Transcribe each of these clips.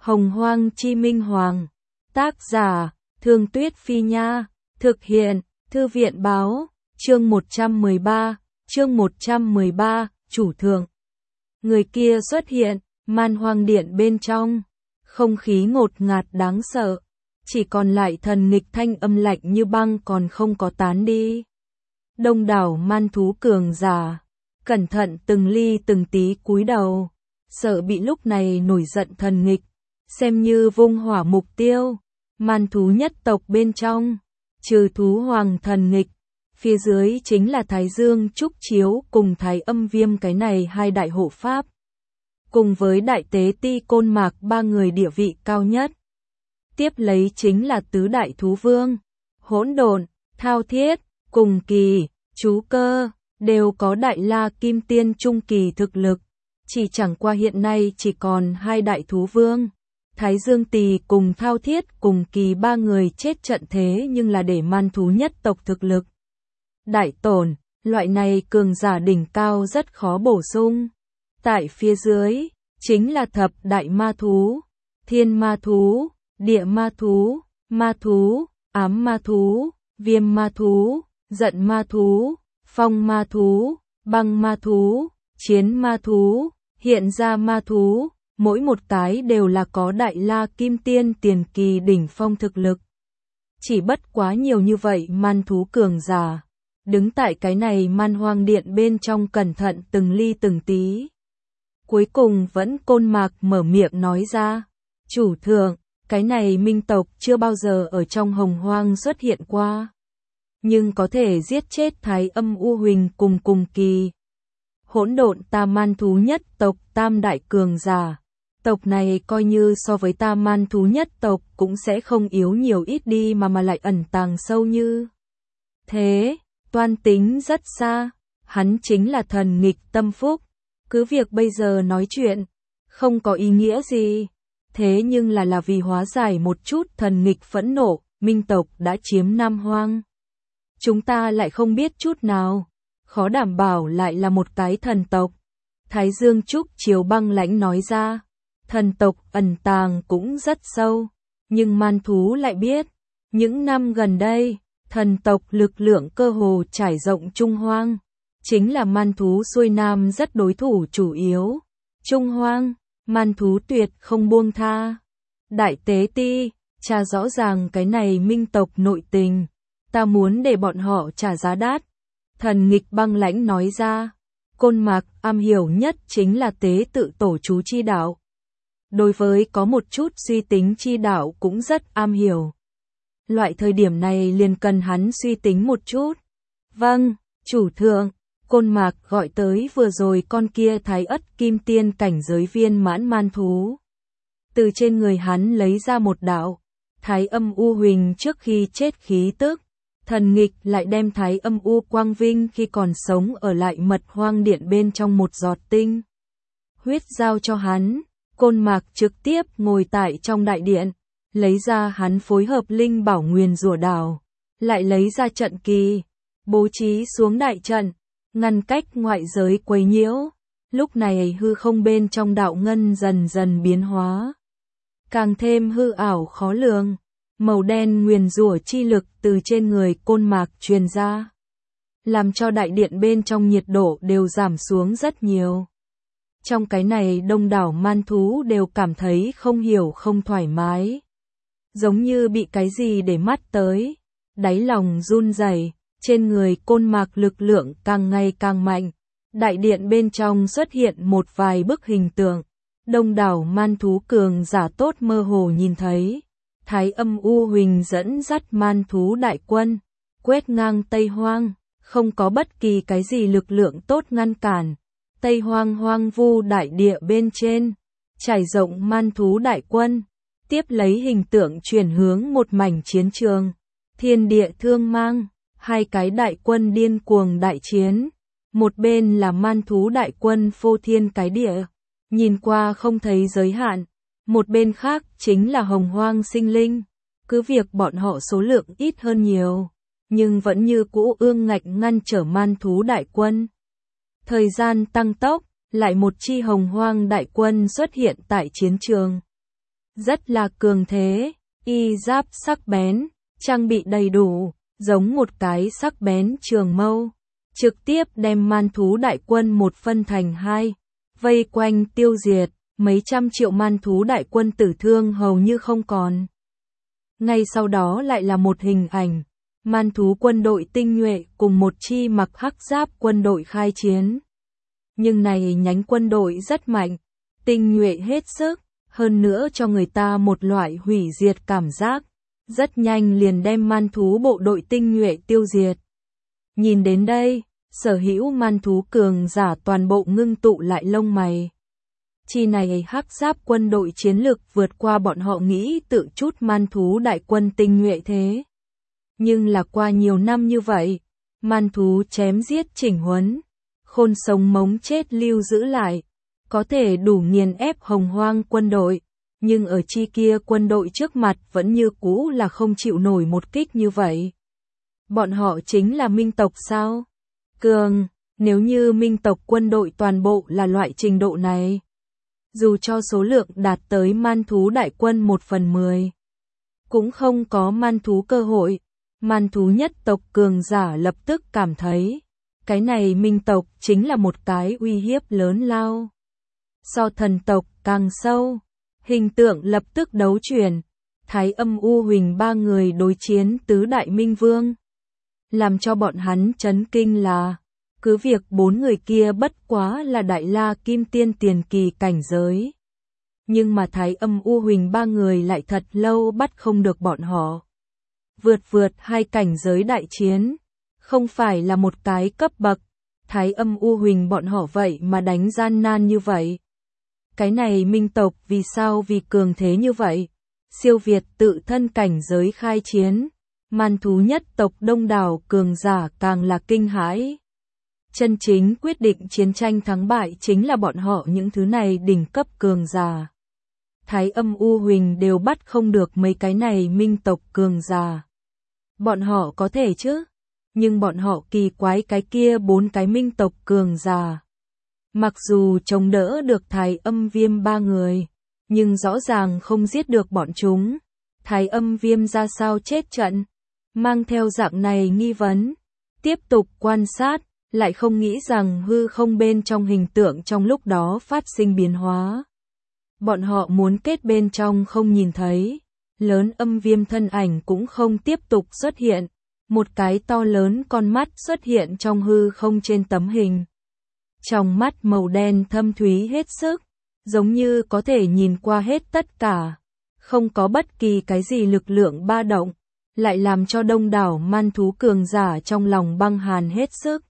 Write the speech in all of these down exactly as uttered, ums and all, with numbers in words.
Hồng Hoang Chi Minh Hoàng. Tác giả, Thương Tuyết Phi Nha. Thực hiện, Thư viện Báo. Chương một trăm mười ba. Chương một trăm mười ba, Chủ Thượng. Người kia xuất hiện, Man Hoang Điện bên trong. Không khí ngột ngạt đáng sợ. Chỉ còn lại thần nghịch thanh âm lạnh như băng còn không có tán đi. Đông đảo man thú cường giả. Cẩn thận từng ly từng tí cúi đầu. Sợ bị lúc này nổi giận thần nghịch. Xem như vung hỏa mục tiêu. Man thú nhất tộc bên trong. Trừ thú hoàng thần nghịch. Phía dưới chính là Thái Dương Trúc Chiếu cùng Thái Âm Viêm, cái này hai đại hộ pháp. Cùng với đại tế ti Côn Mạc, ba người địa vị cao nhất. Tiếp lấy chính là tứ đại thú vương. Hỗn Độn, Thao Thiết, Cùng Kỳ, Chú Cơ, đều có đại la kim tiên trung kỳ thực lực. Chỉ chẳng qua hiện nay chỉ còn hai đại thú vương. Thái Dương Tỳ cùng Thao Thiết Cùng Kỳ ba người chết trận, thế nhưng là để man thú nhất tộc thực lực đại tổn, loại này cường giả đỉnh cao rất khó bổ sung. Tại phía dưới, chính là thập đại ma thú, thiên ma thú, địa ma thú, ma thú, ám ma thú, viêm ma thú, giận ma thú, phong ma thú, băng ma thú, chiến ma thú, hiện ra ma thú, mỗi một cái đều là có đại la kim tiên tiền kỳ đỉnh phong thực lực. Chỉ bất quá nhiều như vậy man thú cường giả. Đứng tại cái này Man Hoang Điện bên trong cẩn thận từng ly từng tí. Cuối cùng vẫn Côn Mạc mở miệng nói ra. Chủ thượng, cái này minh tộc chưa bao giờ ở trong Hồng Hoang xuất hiện qua. Nhưng có thể giết chết Thái Âm U Huỳnh cùng Cùng Kỳ. Hỗn Độn ta man thú nhất tộc tam đại cường giả. Tộc này coi như so với ta man thú nhất tộc cũng sẽ không yếu nhiều ít đi mà mà lại ẩn tàng sâu như thế. Toan tính rất xa, hắn chính là thần nghịch tâm phúc, cứ việc bây giờ nói chuyện, không có ý nghĩa gì, thế nhưng là là vì hóa giải một chút thần nghịch phẫn nộ, minh tộc đã chiếm Nam Hoang. Chúng ta lại không biết chút nào, khó đảm bảo lại là một cái thần tộc. Thái Dương Trúc Chiếu băng lãnh nói ra, thần tộc ẩn tàng cũng rất sâu, nhưng man thú lại biết, những năm gần đây, thần tộc lực lượng cơ hồ trải rộng Trung Hoang, chính là man thú xuôi nam rất đối thủ chủ yếu. Trung Hoang, man thú tuyệt không buông tha. Đại tế ti, tra rõ ràng cái này minh tộc nội tình, ta muốn để bọn họ trả giá đắt. Thần nghịch băng lãnh nói ra, Côn Mạc am hiểu nhất chính là tế tự tổ chú chi đạo. Đối với có một chút suy tính chi đạo cũng rất am hiểu. Loại thời điểm này liền cần hắn suy tính một chút. Vâng, chủ thượng, Côn Mạc gọi tới vừa rồi con kia Thái Ất Kim Tiên cảnh giới viên mãn man thú. Từ trên người hắn lấy ra một đạo, Thái Âm U Huỳnh trước khi chết khí tức. Thần nghịch lại đem Thái Âm U Quang Vinh khi còn sống ở lại Mật Hoang Điện bên trong một giọt tinh huyết giao cho hắn. Côn Mạc trực tiếp ngồi tại trong đại điện. Lấy ra hắn phối hợp linh bảo nguyền rủa đảo, lại lấy ra trận kỳ, bố trí xuống đại trận, ngăn cách ngoại giới quấy nhiễu. Lúc này hư không bên trong đạo ngân dần dần biến hóa, càng thêm hư ảo khó lường. Màu đen nguyền rủa chi lực từ trên người Côn Mạc truyền ra, làm cho đại điện bên trong nhiệt độ đều giảm xuống rất nhiều. Trong cái này đông đảo man thú đều cảm thấy không hiểu không thoải mái. Giống như bị cái gì để mắt tới, đáy lòng run rẩy, trên người Côn Mạc lực lượng càng ngày càng mạnh. Đại điện bên trong xuất hiện một vài bức hình tượng, đông đảo man thú cường giả tốt mơ hồ nhìn thấy. Thái Âm U Huỳnh dẫn dắt man thú đại quân, quét ngang Tây Hoang, không có bất kỳ cái gì lực lượng tốt ngăn cản. Tây Hoang hoang vu đại địa bên trên, trải rộng man thú đại quân. Tiếp lấy hình tượng chuyển hướng một mảnh chiến trường, thiên địa thương mang, hai cái đại quân điên cuồng đại chiến. Một bên là man thú đại quân phô thiên cái địa, nhìn qua không thấy giới hạn. Một bên khác chính là hồng hoang sinh linh, cứ việc bọn họ số lượng ít hơn nhiều, nhưng vẫn như cũ ương ngạnh ngăn trở man thú đại quân. Thời gian tăng tốc, lại một chi hồng hoang đại quân xuất hiện tại chiến trường. rất là cường thế, y giáp sắc bén, trang bị đầy đủ, giống một cái sắc bén trường mâu, trực tiếp đem man thú đại quân một phân thành hai, vây quanh tiêu diệt, mấy trăm triệu man thú đại quân tử thương hầu như không còn. Ngay sau đó lại là một hình ảnh, man thú quân đội tinh nhuệ cùng một chi mặc hắc giáp quân đội khai chiến. Nhưng này nhánh quân đội rất mạnh, tinh nhuệ hết sức, hơn nữa cho người ta một loại hủy diệt cảm giác, rất nhanh liền đem man thú bộ đội tinh nhuệ tiêu diệt. Nhìn đến đây, sở hữu man thú cường giả toàn bộ ngưng tụ lại lông mày. Chi này hắc giáp quân đội chiến lực vượt qua bọn họ nghĩ tự chút man thú đại quân tinh nhuệ thế. Nhưng là qua nhiều năm như vậy, man thú chém giết chỉnh huấn, khôn sống mống chết lưu giữ lại, có thể đủ nghiền ép hồng hoang quân đội, nhưng ở chi kia quân đội trước mặt vẫn như cũ là không chịu nổi một kích như vậy. Bọn họ chính là minh tộc sao? Cường, nếu như minh tộc quân đội toàn bộ là loại trình độ này, dù cho số lượng đạt tới man thú đại quân một phần mười, cũng không có man thú cơ hội. Man thú nhất tộc cường giả lập tức cảm thấy, cái này minh tộc chính là một cái uy hiếp lớn lao. So thần tộc càng sâu, hình tượng lập tức đấu chuyển, Thái Âm U Huỳnh ba người đối chiến tứ đại minh vương. Làm cho bọn hắn chấn kinh là, cứ việc bốn người kia bất quá là đại la kim tiên tiền kỳ cảnh giới. Nhưng mà Thái Âm U Huỳnh ba người lại thật lâu bắt không được bọn họ. Vượt vượt hai cảnh giới đại chiến, không phải là một cái cấp bậc, Thái Âm U Huỳnh bọn họ vậy mà đánh gian nan như vậy. Cái này minh tộc vì sao vì cường thế như vậy, siêu việt tự thân cảnh giới khai chiến, man thú nhất tộc đông đảo cường giả càng là kinh hãi. Chân chính quyết định chiến tranh thắng bại chính là bọn họ những thứ này đỉnh cấp cường giả. Thái Âm U Huỳnh đều bắt không được mấy cái này minh tộc cường giả. Bọn họ có thể chứ, nhưng bọn họ kỳ quái cái kia bốn cái minh tộc cường giả. Mặc dù chống đỡ được Thái Âm Viêm ba người, nhưng rõ ràng không giết được bọn chúng. Thái Âm Viêm ra sao chết trận? Mang theo dạng này nghi vấn, tiếp tục quan sát, lại không nghĩ rằng hư không bên trong hình tượng trong lúc đó phát sinh biến hóa. Bọn họ muốn kết bên trong không nhìn thấy, lớn âm viêm thân ảnh cũng không tiếp tục xuất hiện, một cái to lớn con mắt xuất hiện trong hư không trên tấm hình. Trong mắt màu đen thâm thúy hết sức, giống như có thể nhìn qua hết tất cả, không có bất kỳ cái gì lực lượng ba động, lại làm cho đông đảo man thú cường giả trong lòng băng hàn hết sức.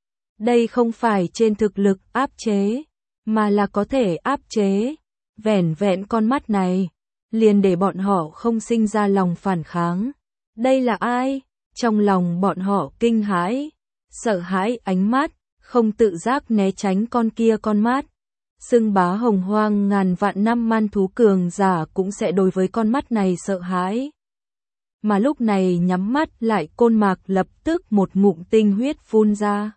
Đây không phải trên thực lực áp chế, mà là có thể áp chế. Vẻn vẹn con mắt này, liền để bọn họ không sinh ra lòng phản kháng. Đây là ai? Trong lòng bọn họ kinh hãi, sợ hãi ánh mắt, không tự giác né tránh con kia con mắt. Xưng bá hồng hoang ngàn vạn năm man thú cường giả cũng sẽ đối với con mắt này sợ hãi. Mà lúc này nhắm mắt lại Côn Mạc lập tức một ngụm tinh huyết phun ra.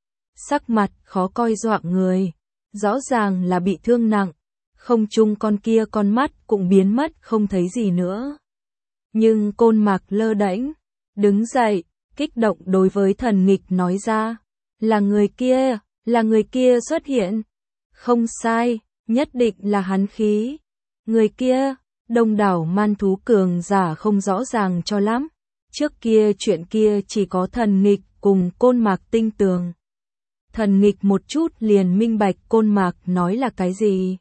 Sắc mặt khó coi dọa người, rõ ràng là bị thương nặng, không chung con kia con mắt cũng biến mất không thấy gì nữa. Nhưng Côn Mạc lơ đễnh, đứng dậy, kích động đối với thần nghịch nói ra, là người kia, là người kia xuất hiện. Không sai, nhất định là hắn khí. Người kia, đông đảo man thú cường giả không rõ ràng cho lắm. Trước kia chuyện kia chỉ có thần nghịch cùng Côn Mạc tinh tường. Thần nghịch một chút liền minh bạch Côn Mạc nói là cái gì.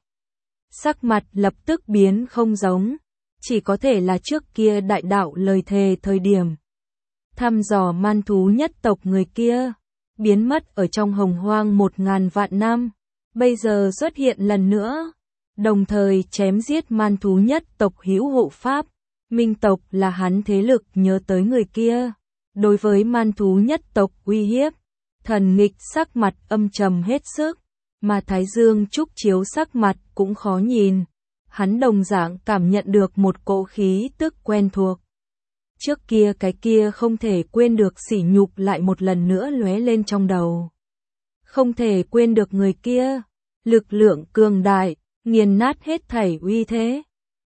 Sắc mặt lập tức biến không giống, chỉ có thể là trước kia đại đạo lời thề thời điểm. Thăm dò man thú nhất tộc người kia, biến mất ở trong hồng hoang một ngàn vạn năm, bây giờ xuất hiện lần nữa, đồng thời chém giết man thú nhất tộc hữu hộ pháp, minh tộc là hắn thế lực nhớ tới người kia. Đối với man thú nhất tộc uy hiếp, thần nghịch sắc mặt âm trầm hết sức. Mà Thái Dương Trúc Chiếu sắc mặt cũng khó nhìn, hắn đồng dạng cảm nhận được một cỗ khí tức quen thuộc. Trước kia cái kia không thể quên được sỉ nhục lại một lần nữa lóe lên trong đầu. Không thể quên được người kia, lực lượng cường đại, nghiền nát hết thảy uy thế.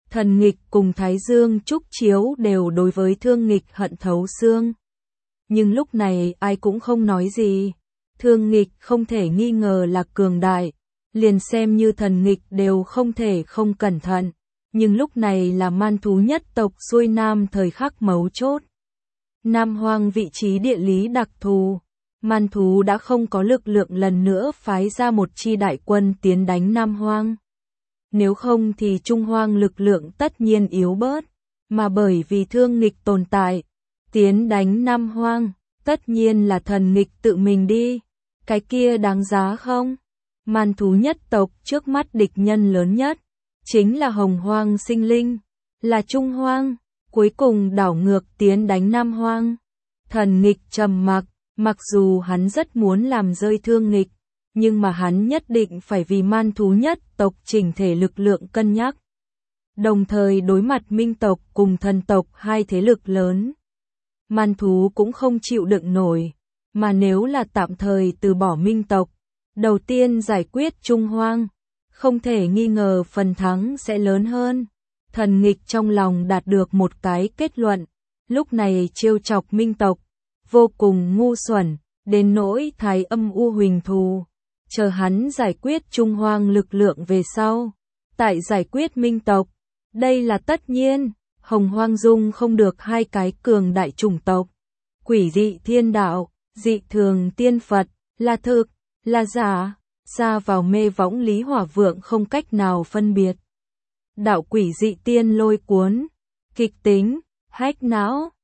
Thần Nghịch cùng Thái Dương Trúc Chiếu đều đối với Thương Nghịch hận thấu xương. Nhưng lúc này ai cũng không nói gì. Thương Nghịch không thể nghi ngờ là cường đại, liền xem như Thần Nghịch đều không thể không cẩn thận. Nhưng lúc này là man thú nhất tộc xuôi nam thời khắc mấu chốt. Nam Hoang vị trí địa lý đặc thù, man thú đã không có lực lượng lần nữa phái ra một chi đại quân tiến đánh Nam Hoang. Nếu không thì Trung Hoang lực lượng tất nhiên yếu bớt, mà bởi vì Thương Nghịch tồn tại, tiến đánh Nam Hoang, tất nhiên là Thần Nghịch tự mình đi. Cái kia đáng giá không? Man thú nhất tộc trước mắt địch nhân lớn nhất, chính là Hồng Hoang sinh linh, là Trung Hoang, cuối cùng đảo ngược tiến đánh Nam Hoang. Thần Nghịch trầm mặc, mặc dù hắn rất muốn làm rơi Thương Nghịch, nhưng mà hắn nhất định phải vì man thú nhất tộc chỉnh thể lực lượng cân nhắc. Đồng thời đối mặt minh tộc cùng thần tộc hai thế lực lớn. Man thú cũng không chịu đựng nổi, mà nếu là tạm thời từ bỏ minh tộc, đầu tiên giải quyết Trung Hoang, không thể nghi ngờ phần thắng sẽ lớn hơn. Thần Nghịch trong lòng đạt được một cái kết luận, lúc này trêu chọc minh tộc, vô cùng ngu xuẩn, đến nỗi thái âm u huỳnh thù. Chờ hắn giải quyết Trung Hoang lực lượng về sau, tại giải quyết minh tộc, đây là tất nhiên. Hồng Hoang dung không được hai cái cường đại chủng tộc. Quỷ dị thiên đạo, dị thường tiên Phật, là thực, là giả, ra vào mê võng Lý Hỏa Vượng không cách nào phân biệt. Đạo quỷ dị tiên lôi cuốn, kịch tính, hách não,